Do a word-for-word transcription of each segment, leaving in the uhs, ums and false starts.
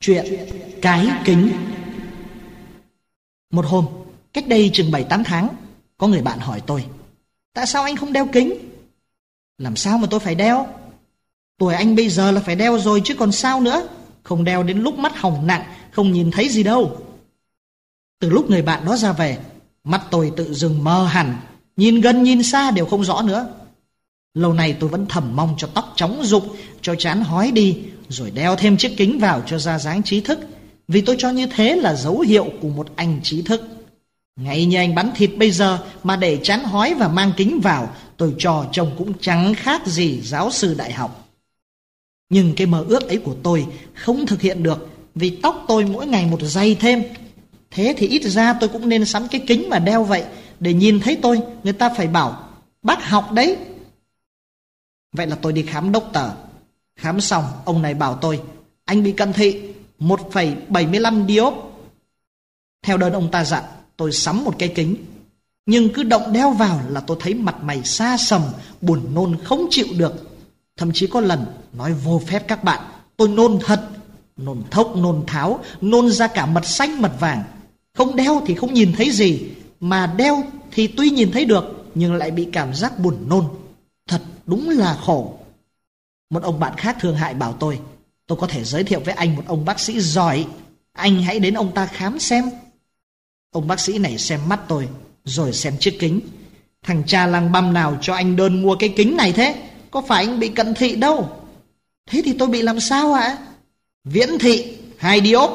Chuyện cái kính. Một hôm, cách đây chừng bảy tám tháng, có người bạn hỏi tôi: tại sao anh không đeo kính? Làm sao mà tôi phải đeo? Tuổi anh bây giờ là phải đeo rồi chứ còn sao nữa. Không đeo đến lúc mắt hỏng nặng, không nhìn thấy gì đâu. Từ lúc người bạn đó ra về, mắt tôi tự dưng mờ hẳn, nhìn gần nhìn xa đều không rõ nữa. Lâu nay tôi vẫn thầm mong cho tóc chóng rụng, cho trán hói đi, rồi đeo thêm chiếc kính vào cho ra dáng trí thức, vì tôi cho như thế là dấu hiệu của một anh trí thức. Ngay như anh bán thịt bây giờ mà để trán hói và mang kính vào, tôi cho trông cũng chẳng khác gì giáo sư đại học. Nhưng cái mơ ước ấy của tôi không thực hiện được, vì tóc tôi mỗi ngày một dày thêm. Thế thì ít ra tôi cũng nên sắm cái kính mà đeo vậy, để nhìn thấy tôi, người ta phải bảo: bác học đấy. Vậy là tôi đi khám doctor. Khám xong, ông này bảo tôi: anh bị cận thị, một phẩy bảy mươi lăm diop. Theo đơn ông ta dặn, tôi sắm một cái kính. Nhưng cứ động đeo vào là tôi thấy mặt mày xa sầm, buồn nôn không chịu được. Thậm chí có lần, nói vô phép các bạn, tôi nôn thật. Nôn thốc, nôn tháo, nôn ra cả mật xanh mật vàng. Không đeo thì không nhìn thấy gì, mà đeo thì tuy nhìn thấy được, nhưng lại bị cảm giác buồn nôn. Thật đúng là khổ. Một ông bạn khác thương hại bảo tôi: tôi có thể giới thiệu với anh một ông bác sĩ giỏi, anh hãy đến ông ta khám xem. Ông bác sĩ này xem mắt tôi, rồi xem chiếc kính. Thằng cha làng băm nào cho anh đơn mua cái kính này thế? Có phải anh bị cận thị đâu. Thế thì tôi bị làm sao ạ? Viễn thị, hai diop.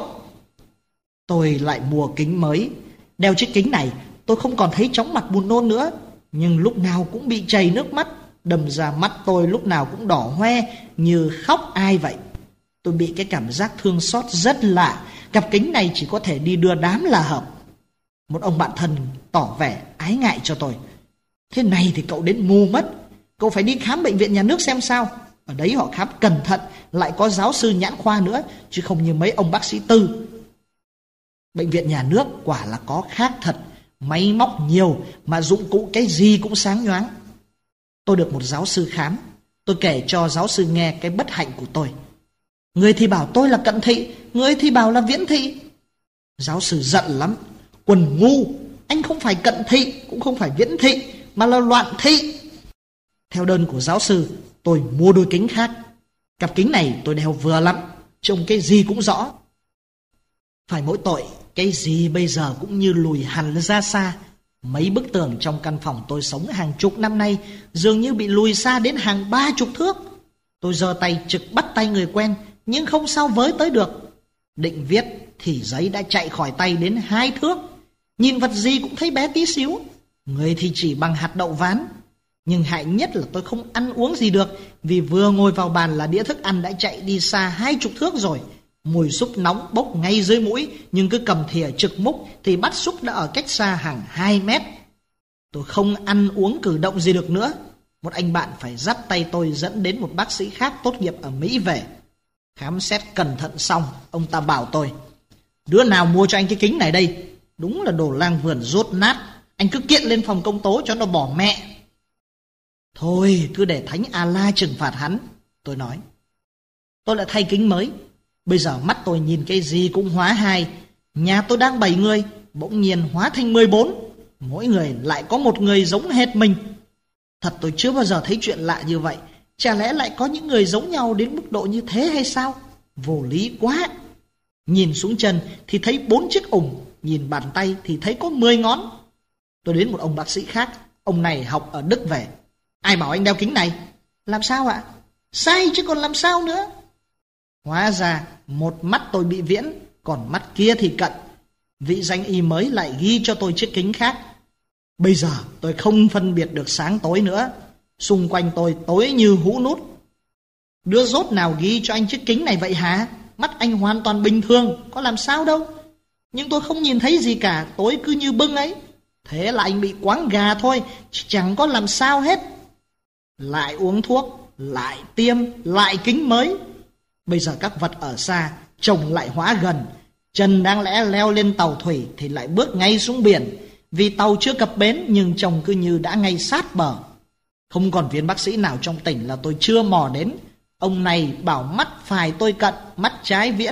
Tôi lại mua kính mới. Đeo chiếc kính này, tôi không còn thấy chóng mặt buồn nôn nữa, nhưng lúc nào cũng bị chảy nước mắt, đâm ra mắt tôi lúc nào cũng đỏ hoe như khóc ai vậy. Tôi bị cái cảm giác thương xót rất lạ. Cặp kính này chỉ có thể đi đưa đám là hợp. Một ông bạn thân tỏ vẻ ái ngại cho tôi: thế này thì cậu đến mù mất. Cậu phải đi khám bệnh viện nhà nước xem sao. Ở đấy họ khám cẩn thận, lại có giáo sư nhãn khoa nữa, chứ không như mấy ông bác sĩ tư. Bệnh viện nhà nước quả là có khác thật. Máy móc nhiều mà dụng cụ cái gì cũng sáng nhoáng. Tôi được một giáo sư khám. Tôi kể cho giáo sư nghe cái bất hạnh của tôi. Người thì bảo tôi là cận thị, người thì bảo là viễn thị. Giáo sư giận lắm: quần ngu, anh không phải cận thị, cũng không phải viễn thị, mà là loạn thị. Theo đơn của giáo sư, tôi mua đôi kính khác. Cặp kính này tôi đeo vừa lắm, trông cái gì cũng rõ. Phải mỗi tội, cái gì bây giờ cũng như lùi hẳn ra xa. Mấy bức tường trong căn phòng tôi sống hàng chục năm nay dường như bị lùi xa đến hàng ba chục thước. Tôi giơ tay trực bắt tay người quen, nhưng không sao với tới được. Định viết thì giấy đã chạy khỏi tay đến hai thước. Nhìn vật gì cũng thấy bé tí xíu, người thì chỉ bằng hạt đậu ván. Nhưng hại nhất là tôi không ăn uống gì được, vì vừa ngồi vào bàn là đĩa thức ăn đã chạy đi xa hai chục thước rồi. Mùi súp nóng bốc ngay dưới mũi, nhưng cứ cầm thìa trực múc thì bát súp đã ở cách xa hàng hai mét. Tôi không ăn uống cử động gì được nữa. Một anh bạn phải dắt tay tôi dẫn đến một bác sĩ khác tốt nghiệp ở Mỹ về. Khám xét cẩn thận xong, ông ta bảo tôi: đứa nào mua cho anh cái kính này đây? Đúng là đồ lang vườn rốt nát. Anh cứ kiện lên phòng công tố cho nó bỏ mẹ. Thôi cứ để Thánh A-la trừng phạt hắn, tôi nói. Tôi lại thay kính mới. Bây giờ mắt tôi nhìn cái gì cũng hóa hai. Nhà tôi đang bảy người, bỗng nhiên hóa thành mười bốn. Mỗi người lại có một người giống hệt mình. Thật tôi chưa bao giờ thấy chuyện lạ như vậy. Chả lẽ lại có những người giống nhau đến mức độ như thế hay sao? Vô lý quá. Nhìn xuống chân thì thấy bốn chiếc ủng, nhìn bàn tay thì thấy có mười ngón. Tôi đến một ông bác sĩ khác. Ông này học ở Đức về. Ai bảo anh đeo kính này? Làm sao ạ? Sai chứ còn làm sao nữa. Hóa ra một mắt tôi bị viễn, còn mắt kia thì cận. Vị danh y mới lại ghi cho tôi chiếc kính khác. Bây giờ tôi không phân biệt được sáng tối nữa. Xung quanh tôi tối như hũ nút. Đứa rốt nào ghi cho anh chiếc kính này vậy hả? Mắt anh hoàn toàn bình thường, có làm sao đâu. Nhưng tôi không nhìn thấy gì cả, tối cứ như bưng ấy. Thế là anh bị quáng gà thôi, chẳng có làm sao hết. Lại uống thuốc, lại tiêm, lại kính mới. Bây giờ các vật ở xa, chồng lại hóa gần. Chân đáng lẽ leo lên tàu thủy thì lại bước ngay xuống biển. Vì tàu chưa cập bến nhưng chồng cứ như đã ngay sát bờ. Không còn viên bác sĩ nào trong tỉnh là tôi chưa mò đến. Ông này bảo mắt phải tôi cận, mắt trái viễn.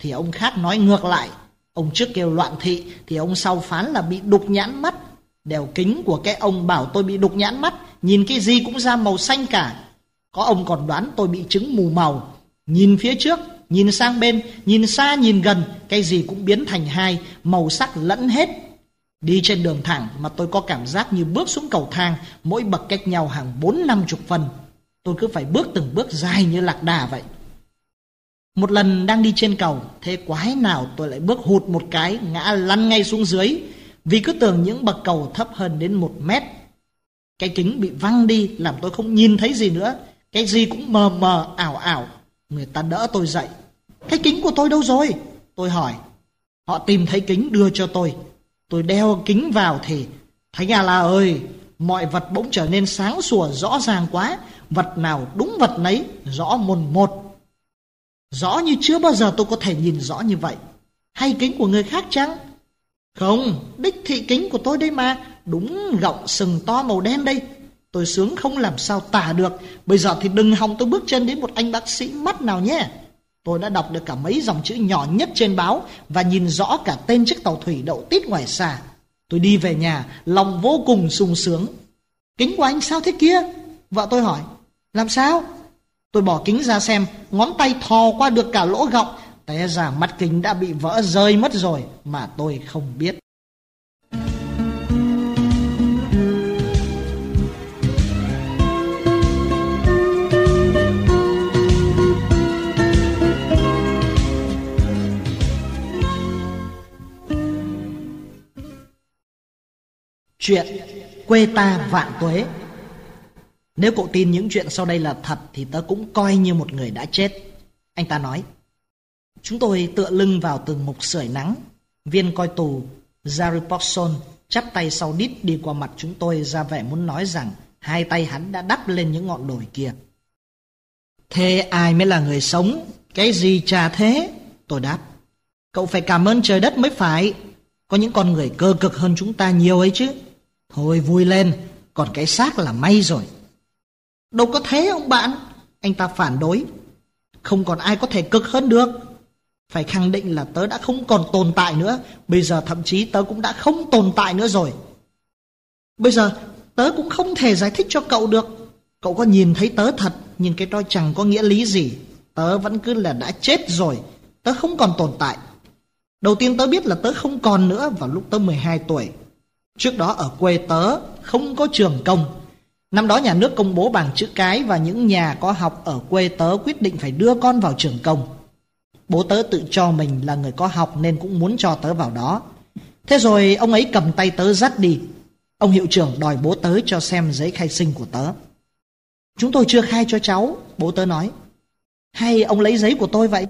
Thì ông khác nói ngược lại. Ông trước kêu loạn thị thì ông sau phán là bị đục nhãn mắt. Đeo kính của cái ông bảo tôi bị đục nhãn mắt, nhìn cái gì cũng ra màu xanh cả. Có ông còn đoán tôi bị chứng mù màu. Nhìn phía trước, nhìn sang bên, nhìn xa nhìn gần, cái gì cũng biến thành hai, màu sắc lẫn hết. Đi trên đường thẳng mà tôi có cảm giác như bước xuống cầu thang, mỗi bậc cách nhau hàng bốn năm chục phân. Tôi cứ phải bước từng bước dài như lạc đà vậy. Một lần đang đi trên cầu, thế quái nào tôi lại bước hụt một cái, ngã lăn ngay xuống dưới, vì cứ tưởng những bậc cầu thấp hơn đến một mét. Cái kính bị văng đi, làm tôi không nhìn thấy gì nữa, cái gì cũng mờ mờ ảo ảo. Người ta đỡ tôi dậy. Cái kính của tôi đâu rồi? Tôi hỏi. Họ tìm thấy kính đưa cho tôi. Tôi đeo kính vào thì Thánh A-la ơi, mọi vật bỗng trở nên sáng sủa rõ ràng quá. Vật nào đúng vật nấy, rõ mồn một. Rõ như chưa bao giờ tôi có thể nhìn rõ như vậy. Hay kính của người khác chăng? Không, đích thị kính của tôi đây mà. Đúng gọng sừng to màu đen đây. Tôi sướng không làm sao tả được. Bây giờ thì đừng hòng tôi bước chân đến một anh bác sĩ mắt nào nhé. Tôi đã đọc được cả mấy dòng chữ nhỏ nhất trên báo và nhìn rõ cả tên chiếc tàu thủy đậu tít ngoài xa. Tôi đi về nhà, lòng vô cùng sung sướng. Kính của anh sao thế kia? Vợ tôi hỏi. Làm sao? Tôi bỏ kính ra xem, ngón tay thò qua được cả lỗ gọng. Té ra mắt kính đã bị vỡ rơi mất rồi mà tôi không biết. Chuyện quê ta vạn tuế. Nếu cậu tin những chuyện sau đây là thật thì tớ cũng coi như một người đã chết. Anh ta nói. Chúng tôi tựa lưng vào từng mục sưởi nắng. Viên coi tù Zaripokson chắp tay sau đít đi qua mặt chúng tôi, ra vẻ muốn nói rằng hai tay hắn đã đắp lên những ngọn đồi kia. Thế ai mới là người sống? Cái gì chả thế? Tôi đáp. Cậu phải cảm ơn trời đất mới phải. Có những con người cơ cực hơn chúng ta nhiều ấy chứ. Thôi vui lên, còn cái xác là may rồi. Đâu có thế ông bạn. Anh ta phản đối. Không còn ai có thể cực hơn được. Phải khẳng định là tớ đã không còn tồn tại nữa. Bây giờ thậm chí tớ cũng đã không tồn tại nữa rồi. Bây giờ tớ cũng không thể giải thích cho cậu được. Cậu có nhìn thấy tớ thật, nhưng cái đó chẳng có nghĩa lý gì. Tớ vẫn cứ là đã chết rồi. Tớ không còn tồn tại. Đầu tiên tớ biết là tớ không còn nữa vào lúc tớ mười hai tuổi. Trước đó ở quê tớ không có trường công. Năm đó nhà nước công bố bảng chữ cái và những nhà có học ở quê tớ quyết định phải đưa con vào trường công. Bố tớ tự cho mình là người có học nên cũng muốn cho tớ vào đó. Thế rồi ông ấy cầm tay tớ dắt đi. Ông hiệu trưởng đòi bố tớ cho xem giấy khai sinh của tớ. Chúng tôi chưa khai cho cháu, bố tớ nói. Hay ông lấy giấy của tôi vậy?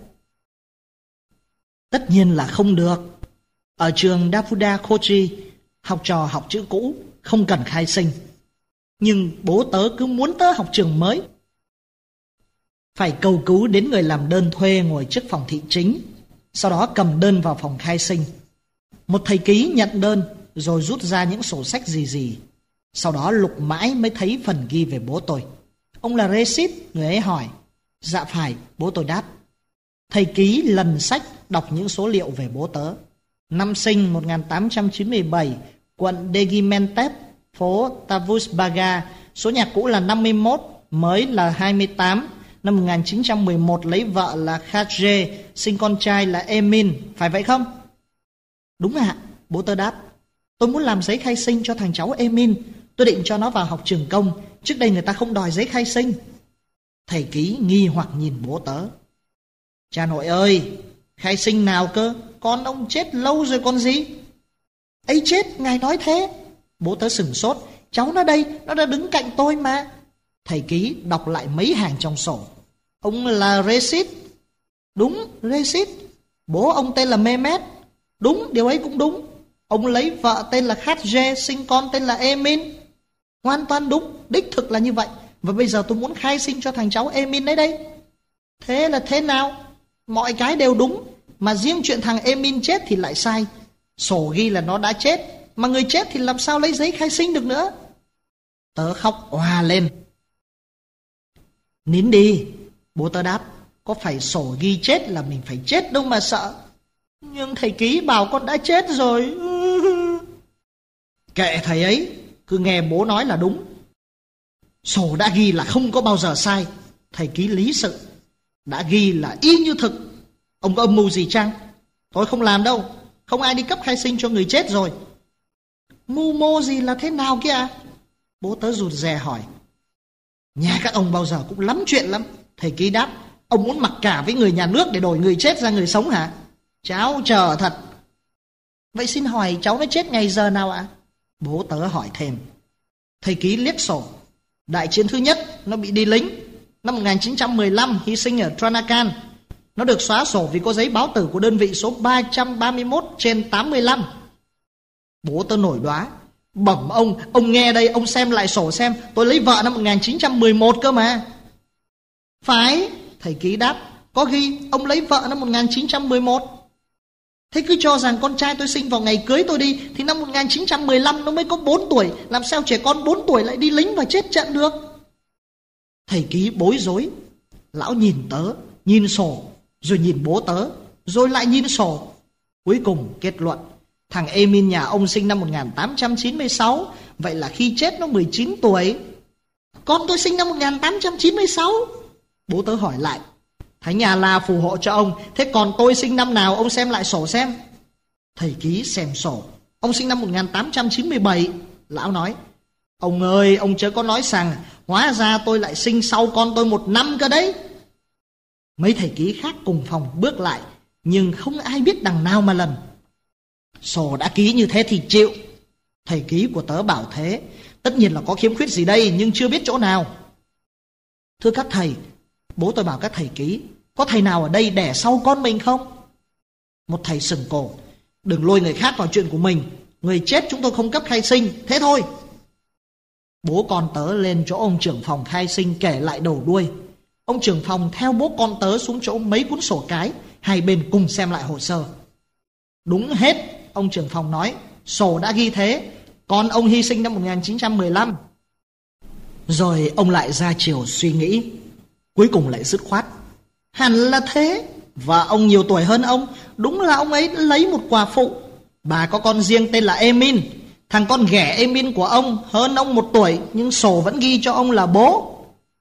Tất nhiên là không được. Ở trường Dafuda Kochi, học trò học chữ cũ, không cần khai sinh. Nhưng bố tớ cứ muốn tớ học trường mới. Phải cầu cứu đến người làm đơn thuê ngồi trước phòng thị chính, sau đó cầm đơn vào phòng khai sinh. Một thầy ký nhận đơn rồi rút ra những sổ sách gì gì. Sau đó lục mãi mới thấy phần ghi về bố tôi. Ông là Recep, người ấy hỏi. Dạ phải, bố tôi đáp. Thầy ký lần sách đọc những số liệu về bố tớ. Năm sinh một nghìn tám trăm chín mươi bảy, quận Degimentep, phố Tavusbaga. Số nhà cũ là năm mươi mốt, mới là hai mươi tám. Năm một nghìn chín trăm mười một lấy vợ là Khadje, sinh con trai là Emin. Phải vậy không? Đúng ạ, bố tớ đáp. Tôi muốn làm giấy khai sinh cho thằng cháu Emin. Tôi định cho nó vào học trường công. Trước đây người ta không đòi giấy khai sinh. Thầy ký nghi hoặc nhìn bố tớ. Cha nội ơi, khai sinh nào cơ? Con ông chết lâu rồi còn gì? Ấy chết, ngài nói thế. Bố tớ sửng sốt. Cháu nó đây, nó đã đứng cạnh tôi mà. Thầy ký đọc lại mấy hàng trong sổ. Ông là Recep. Đúng, Recep. Bố ông tên là Mehmet. Đúng, điều ấy cũng đúng. Ông lấy vợ tên là Khadje, sinh con tên là Emin. Hoàn toàn đúng, đích thực là như vậy. Và bây giờ tôi muốn khai sinh cho thằng cháu Emin đấy đây. Thế là thế nào? Mọi cái đều đúng, mà riêng chuyện thằng Emin chết thì lại sai. Sổ ghi là nó đã chết, mà người chết thì làm sao lấy giấy khai sinh được nữa? Tớ khóc òa lên. Nín đi, bố tớ đáp. Có phải sổ ghi chết là mình phải chết đâu mà sợ. Nhưng thầy ký bảo con đã chết rồi. Kệ thầy ấy, cứ nghe bố nói là đúng. Sổ đã ghi là không có bao giờ sai. Thầy ký lý sự, đã ghi là y như thực. Ông có âm mưu gì chăng? Tôi không làm đâu. Không ai đi cấp khai sinh cho người chết rồi. Mưu mô gì là thế nào kia à? Bố tớ rụt rè hỏi. Nhà các ông bao giờ cũng lắm chuyện lắm. Thầy ký đáp. Ông muốn mặc cả với người nhà nước để đổi người chết ra người sống hả? Cháu chờ thật. Vậy xin hỏi cháu nó chết ngày giờ nào ạ? À? Bố tớ hỏi thêm. Thầy ký liếc sổ. Đại chiến thứ nhất nó bị đi lính. Năm một nghìn chín trăm mười lăm hy sinh ở Tranacan. Nó được xóa sổ vì có giấy báo tử của đơn vị số ba trăm ba mươi mốt trên tám mươi lăm. Bố tớ nổi đoá. Bẩm ông, ông nghe đây, ông xem lại sổ xem. Tôi lấy vợ năm một nghìn chín trăm mười một cơ mà. Phải, thầy ký đáp. Có ghi ông lấy vợ năm một nghìn chín trăm mười một. Thế cứ cho rằng con trai tôi sinh vào ngày cưới tôi đi, thì năm một nghìn chín trăm mười lăm nó mới có bốn tuổi. Làm sao trẻ con bốn tuổi lại đi lính và chết trận được? Thầy ký bối rối. Lão nhìn tớ, nhìn sổ, rồi nhìn bố tớ, rồi lại nhìn sổ. Cuối cùng kết luận, thằng Emin nhà ông sinh năm một nghìn tám trăm chín mươi sáu. Vậy là khi chết nó mười chín tuổi. Con tôi sinh năm một nghìn tám trăm chín mươi sáu. Bố tớ hỏi lại. Thánh nhà là phù hộ cho ông. Thế còn tôi sinh năm nào ông xem lại sổ xem. Thầy ký xem sổ. Ông sinh năm một nghìn tám trăm chín mươi bảy. Lão nói. Ông ơi, ông chớ có nói rằng hóa ra tôi lại sinh sau con tôi một năm cơ đấy. Mấy thầy ký khác cùng phòng bước lại, nhưng không ai biết đằng nào mà lần. Sổ đã ký như thế thì chịu. Thầy ký của tớ bảo thế. Tất nhiên là có khiếm khuyết gì đây, nhưng chưa biết chỗ nào. Thưa các thầy, bố tôi bảo các thầy ký, có thầy nào ở đây đẻ sau con mình không? Một thầy sừng cổ. Đừng lôi người khác vào chuyện của mình. Người chết chúng tôi không cấp khai sinh, thế thôi. Bố con tớ lên chỗ ông trưởng phòng khai sinh kể lại đầu đuôi. Ông trưởng phòng theo bố con tớ xuống chỗ mấy cuốn sổ cái. Hai bên cùng xem lại hồ sơ. Đúng hết, ông trưởng phòng nói. Sổ đã ghi thế. Con ông hy sinh năm một nghìn chín trăm mười lăm. Rồi ông lại ra chiều suy nghĩ. Cuối cùng lại dứt khoát. Hẳn là thế. Và ông nhiều tuổi hơn ông. Đúng là ông ấy đã lấy một quả phụ. Bà có con riêng tên là Emin. Thằng con ghẻ Emin của ông hơn ông một tuổi, nhưng sổ vẫn ghi cho ông là bố.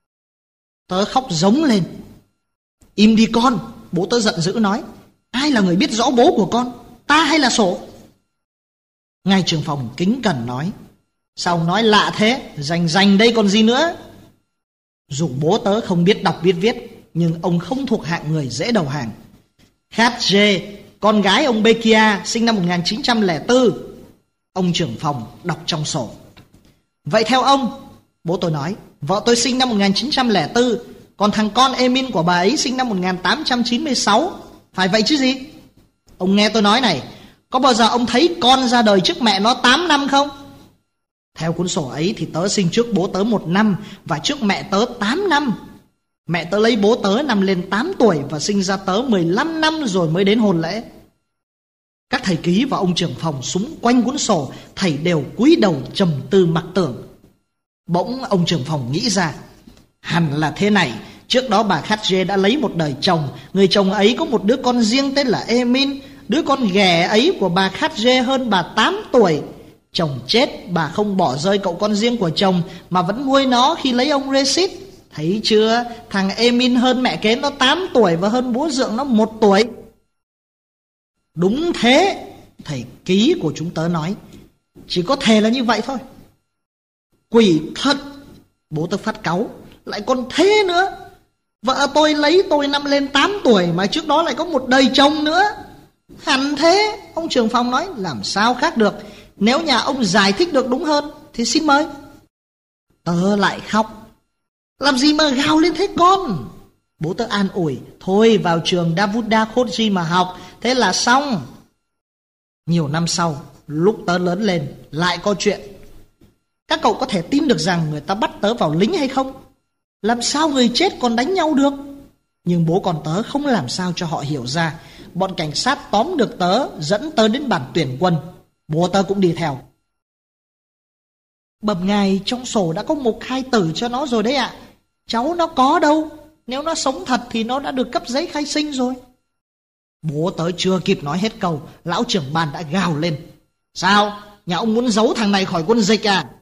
Tớ khóc giống lên. Im đi con. Bố tớ giận dữ nói. Ai là người biết rõ bố của con, ta hay là sổ? Ngài trưởng phòng kính cẩn nói. Sao ông nói lạ thế? Rành rành đây còn gì nữa. Dù bố tớ không biết đọc biết viết, nhưng ông không thuộc hạng người dễ đầu hàng. Khát Dê, con gái ông Bekia, sinh năm một nghìn chín trăm lẻ bốn. Ông trưởng phòng đọc trong sổ. Vậy theo ông, bố tôi nói, vợ tôi sinh năm một nghìn chín trăm lẻ bốn, còn thằng con Emin của bà ấy sinh năm một nghìn tám trăm chín mươi sáu. Phải vậy chứ gì? Ông nghe tôi nói này, có bao giờ ông thấy con ra đời trước mẹ nó tám năm không? Theo cuốn sổ ấy thì tớ sinh trước bố tớ một năm và trước mẹ tớ tám năm. Mẹ tớ lấy bố tớ năm lên tám tuổi và sinh ra tớ mười lăm năm rồi mới đến hôn lễ. Các thầy ký và ông trưởng phòng xung quanh cuốn sổ, thầy đều cúi đầu trầm tư mặc tưởng. Bỗng ông trưởng phòng nghĩ ra, hẳn là thế này. Trước đó bà Khát Dê đã lấy một đời chồng. Người chồng ấy có một đứa con riêng tên là Emin. Đứa con ghẻ ấy của bà Khát Dê hơn bà tám tuổi. Chồng chết, bà không bỏ rơi cậu con riêng của chồng mà vẫn nuôi nó khi lấy ông Reshid. Thấy chưa, thằng Emin hơn mẹ kế nó tám tuổi và hơn bố dượng nó một tuổi. Đúng thế, thầy ký của chúng tớ nói. Chỉ có thể là như vậy thôi. Quỷ thật, bố tớ phát cáu. Lại còn thế nữa. Vợ tôi lấy tôi năm lên tám tuổi mà trước đó lại có một đời chồng nữa. Hẳn thế, ông trưởng phòng nói. Làm sao khác được. Nếu nhà ông giải thích được đúng hơn thì xin mời. Tớ lại khóc. Làm gì mà gào lên thế con? Bố tớ an ủi. Thôi vào trường Davuda Khoji mà học, thế là xong. Nhiều năm sau, lúc tớ lớn lên, lại có chuyện. Các cậu có thể tin được rằng người ta bắt tớ vào lính hay không? Làm sao người chết còn đánh nhau được? Nhưng bố con tớ không làm sao cho họ hiểu ra. Bọn cảnh sát tóm được tớ, dẫn tớ đến bản tuyển quân. Bố tớ cũng đi theo. Bẩm ngài, trong sổ đã có mục khai tử cho nó rồi đấy ạ. Cháu nó có đâu. Nếu nó sống thật thì nó đã được cấp giấy khai sinh rồi. Bố tớ chưa kịp nói hết câu, lão trưởng ban đã gào lên. Sao? Nhà ông muốn giấu thằng này khỏi quân dịch à?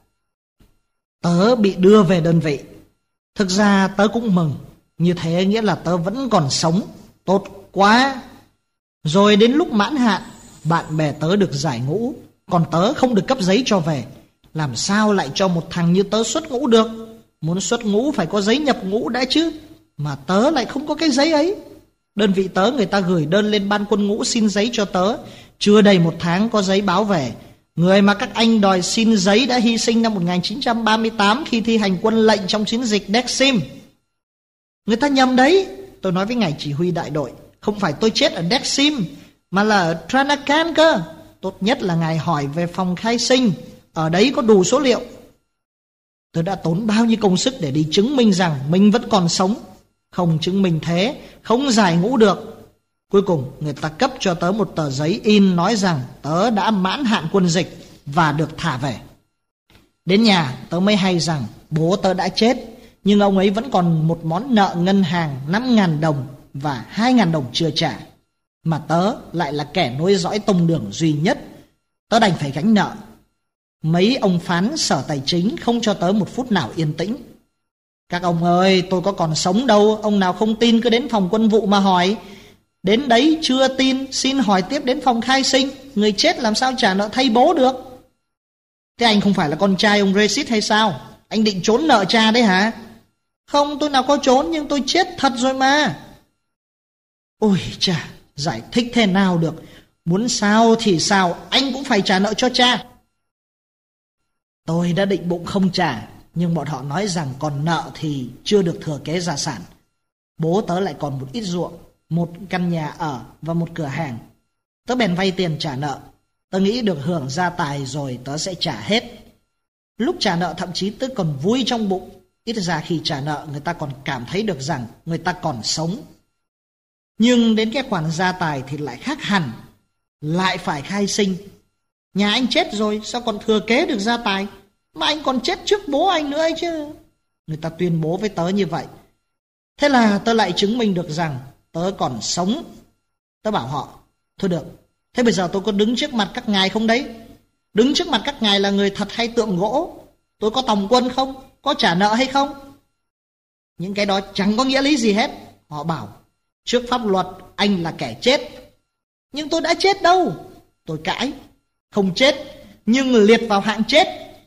Tớ bị đưa về đơn vị. Thực ra tớ cũng mừng, như thế nghĩa là tớ vẫn còn sống. Tốt quá. Rồi đến lúc mãn hạn, bạn bè tớ được giải ngũ, còn tớ không được cấp giấy cho về. Làm sao lại cho một thằng như tớ xuất ngũ được? Muốn xuất ngũ phải có giấy nhập ngũ đã chứ. Mà tớ lại không có cái giấy ấy. Đơn vị tớ người ta gửi đơn lên ban quân ngũ xin giấy cho tớ. Chưa đầy một tháng có giấy báo về. Người mà các anh đòi xin giấy đã hy sinh năm một nghìn chín trăm ba mươi tám khi thi hành quân lệnh trong chiến dịch Dexim. Người ta nhầm đấy. Tôi nói với ngài chỉ huy đại đội, không phải tôi chết ở Dexim, mà là ở Tranacan cơ. Tốt nhất là ngài hỏi về phòng khai sinh, ở đấy có đủ số liệu. Tôi đã tốn bao nhiêu công sức để đi chứng minh rằng mình vẫn còn sống. Không chứng minh thế, không giải ngũ được. Cuối cùng người ta cấp cho tớ một tờ giấy in nói rằng tớ đã mãn hạn quân dịch và được thả về. Đến nhà tớ mới hay rằng bố tớ đã chết, nhưng ông ấy vẫn còn một món nợ ngân hàng năm nghìn đồng và hai nghìn đồng chưa trả. Mà tớ lại là kẻ nối dõi tông đường duy nhất. Tớ đành phải gánh nợ. Mấy ông phán sở tài chính không cho tớ một phút nào yên tĩnh. Các ông ơi, tôi có còn sống đâu. Ông nào không tin cứ đến phòng quân vụ mà hỏi. Đến đấy chưa tin, xin hỏi tiếp đến phòng khai sinh. Người chết làm sao trả nợ thay bố được? Thế anh không phải là con trai ông Recit hay sao? Anh định trốn nợ cha đấy hả? Không, tôi nào có trốn, nhưng tôi chết thật rồi mà. Ôi chà, giải thích thế nào được? Muốn sao thì sao, anh cũng phải trả nợ cho cha. Tôi đã định bụng không trả, nhưng bọn họ nói rằng còn nợ thì chưa được thừa kế gia sản. Bố tớ lại còn một ít ruộng, một căn nhà ở và một cửa hàng. Tớ bèn vay tiền trả nợ. Tớ nghĩ được hưởng gia tài rồi tớ sẽ trả hết. Lúc trả nợ thậm chí tớ còn vui trong bụng. Ít ra khi trả nợ người ta còn cảm thấy được rằng người ta còn sống. Nhưng đến cái khoản gia tài thì lại khác hẳn. Lại phải khai sinh. Nhà anh chết rồi sao còn thừa kế được gia tài? Mà anh còn chết trước bố anh nữa ấy chứ. Người ta tuyên bố với tớ như vậy. Thế là tớ lại chứng minh được rằng tớ còn sống. Tớ bảo họ, thôi được, thế bây giờ tôi có đứng trước mặt các ngài không đấy? Đứng trước mặt các ngài là người thật hay tượng gỗ? Tôi có tòng quân không? Có trả nợ hay không? Những cái đó chẳng có nghĩa lý gì hết. Họ bảo, trước pháp luật anh là kẻ chết. Nhưng tôi đã chết đâu. Tôi cãi, không chết, nhưng liệt vào hạng chết.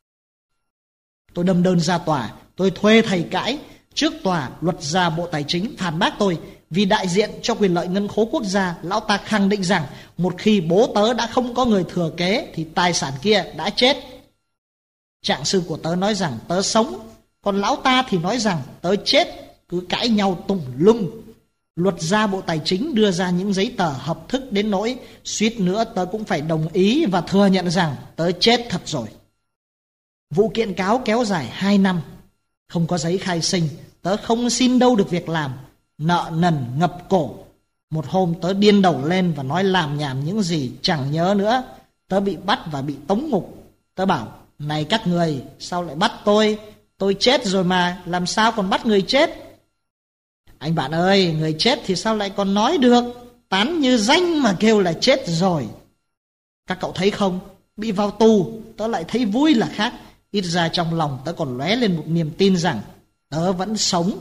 Tôi đâm đơn ra tòa, tôi thuê thầy cãi. Trước tòa, luật gia Bộ Tài chính phản bác tôi vì đại diện cho quyền lợi ngân khố quốc gia. Lão ta khẳng định rằng một khi bố tớ đã không có người thừa kế thì tài sản kia đã chết. Trạng sư của tớ nói rằng tớ sống, còn lão ta thì nói rằng tớ chết. Cứ cãi nhau tùm lum. Luật gia Bộ Tài chính đưa ra những giấy tờ hợp thức đến nỗi suýt nữa tớ cũng phải đồng ý và thừa nhận rằng tớ chết thật rồi. Vụ kiện cáo kéo dài hai năm. Không có giấy khai sinh, tớ không xin đâu được việc làm. Nợ nần ngập cổ. Một hôm tớ điên đầu lên và nói làm nhảm những gì chẳng nhớ nữa. Tớ bị bắt và bị tống ngục. Tớ bảo, này các người, sao lại bắt tôi? Tôi chết rồi mà, làm sao còn bắt người chết? Anh bạn ơi, người chết thì sao lại còn nói được? Tán như danh mà kêu là chết rồi. Các cậu thấy không? Bị vào tù, tớ lại thấy vui là khác. Ít ra trong lòng tớ còn lóe lên một niềm tin rằng tớ vẫn sống.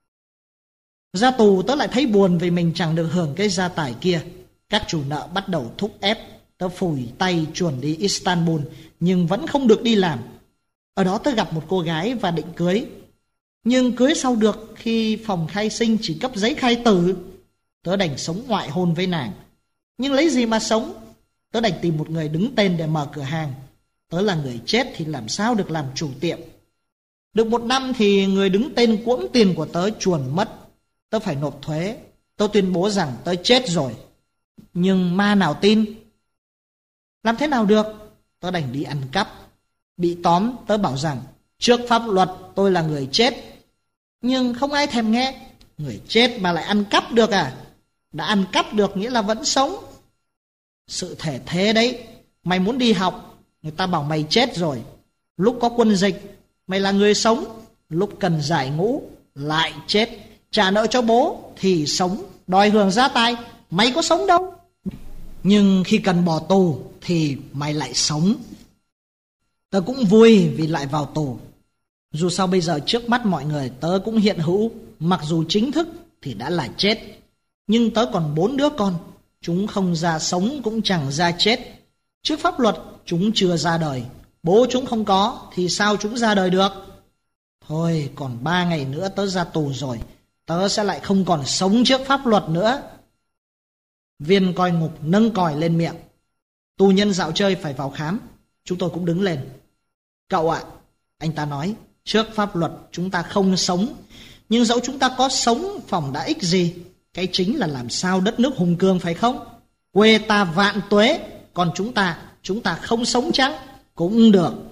Ra tù tớ lại thấy buồn vì mình chẳng được hưởng cái gia tài kia. Các chủ nợ bắt đầu thúc ép. Tớ phủi tay chuồn đi Istanbul, nhưng vẫn không được đi làm. Ở đó tớ gặp một cô gái và định cưới. Nhưng cưới sau được khi phòng khai sinh chỉ cấp giấy khai tử. Tớ đành sống ngoại hôn với nàng. Nhưng lấy gì mà sống? Tớ đành tìm một người đứng tên để mở cửa hàng. Tớ là người chết thì làm sao được làm chủ tiệm. Được một năm thì người đứng tên cuỗng tiền của tớ chuồn mất. Tớ phải nộp thuế. Tớ tuyên bố rằng tớ chết rồi. Nhưng ma nào tin? Làm thế nào được? Tớ đành đi ăn cắp. Bị tóm tớ bảo rằng trước pháp luật tôi là người chết. Nhưng không ai thèm nghe. Người chết mà lại ăn cắp được à? Đã ăn cắp được nghĩa là vẫn sống. Sự thể thế đấy. Mày muốn đi học, người ta bảo mày chết rồi. Lúc có quân dịch, mày là người sống. Lúc cần giải ngũ, lại chết. trả nợ cho bố thì sống, đòi hưởng gia tài, mày có sống đâu. Nhưng khi cần bỏ tù thì mày lại sống. Tớ cũng vui vì lại vào tù. Dù sao bây giờ trước mắt mọi người tớ cũng hiện hữu, mặc dù chính thức thì đã là chết. Nhưng tớ còn bốn đứa con, chúng không ra sống cũng chẳng ra chết. Trước pháp luật chúng chưa ra đời, bố chúng không có thì sao chúng ra đời được. Thôi còn ba ngày nữa tớ ra tù rồi, tớ sẽ lại không còn sống trước pháp luật nữa. Viên coi ngục nâng còi lên miệng. Tù nhân dạo chơi phải vào khám. Chúng tôi cũng đứng lên. Cậu ạ, anh ta nói, trước pháp luật chúng ta không sống, nhưng dẫu chúng ta có sống phỏng đã ích gì. Cái chính là làm sao đất nước hùng cường phải không? Quê ta vạn tuế, còn chúng ta, chúng ta không sống chăng? Cũng được.